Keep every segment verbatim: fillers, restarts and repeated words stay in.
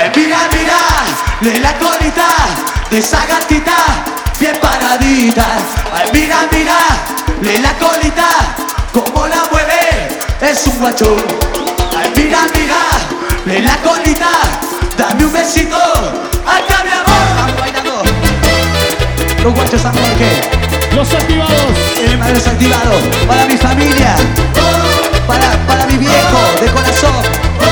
Ay, mira, mira, de la colita de esa gatita bien paradita. Ay, mira, mira, de la colita como la mueve, es un guacho. Ay, mira, mira, de la colita, dame un besito, acá mi amor. Vamos bailando. Los guachos amor, ¿qué? Los activados. El madre activado para mi familia, para, para mi viejo de corazón.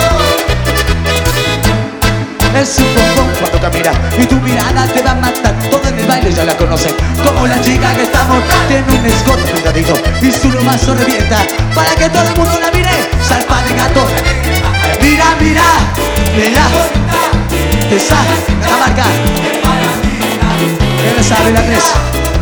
Es un bombón cuando camina y tu mirada te va a matar. Todo en el baile ya la conocen, como la chica que está montada en un escote cuidadito y su lomazo revienta para que todo el mundo la mire. Salpa de gato, mira, mira, mira, te sabe la marca, él sabe la tres.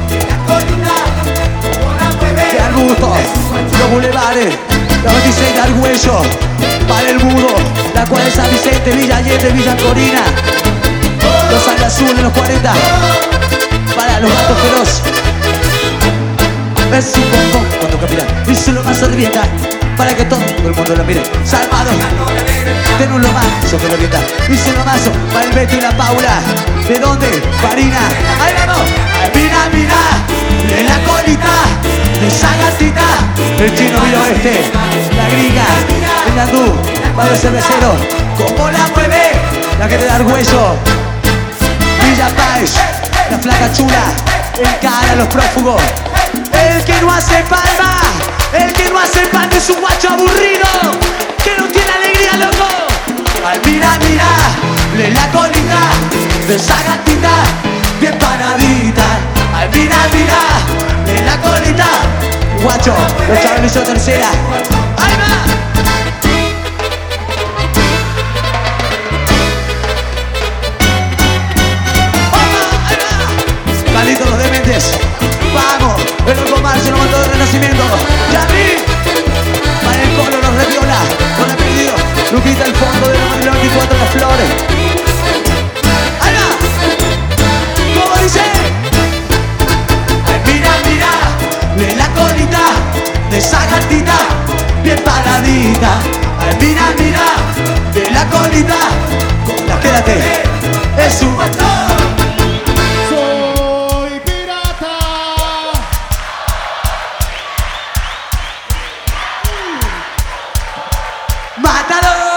De Arbusto, los bulevares, la veintiséis de Argüello, para el Mudo, la cual es San Vicente, Villa Allende, Villa Corina, los Sal Azul en los cuarenta, para los gatos feroz. Es un bombón cuando camina y su lomazo revienta para que todo el mundo lo mire. Salvado, ten un lomazo que revienta y su lomazo para el Beto y la Paula. ¿De dónde? Farina. Ahí vamos. Ay, mira, mira, de la colita de esa gatita, el chino vino este, la gringa, el Nandú, para el cervecero, como la mueve, la que te da Argüello, Villa Páez, la flaca chula, el cara a los prófugos, el que no hace palma, el que no hace palma es un guacho aburrido, que no tiene alegría, loco. Ay, mira, mira, de la colita de esa gatita, bien paradita. Ay, mira, mira, de la colita, guacho, los chavales son tercera. ¡Ahí va! ¡Opa! ¡Ahí va! Carlitos los dementes, vamos, el Orco Marcio nos mandó de Renacimiento. ¡Ya vi! Para el Colo los reviola, con el pedido, Luquita el fondo de los veinticuatro las flores. ¡Ahí va! ¿Cómo dice? De la colita de esa gatita bien paradita. Ay, mira, mira, de la colita con la quédate, es un Soy pirata. ¡Mátalo!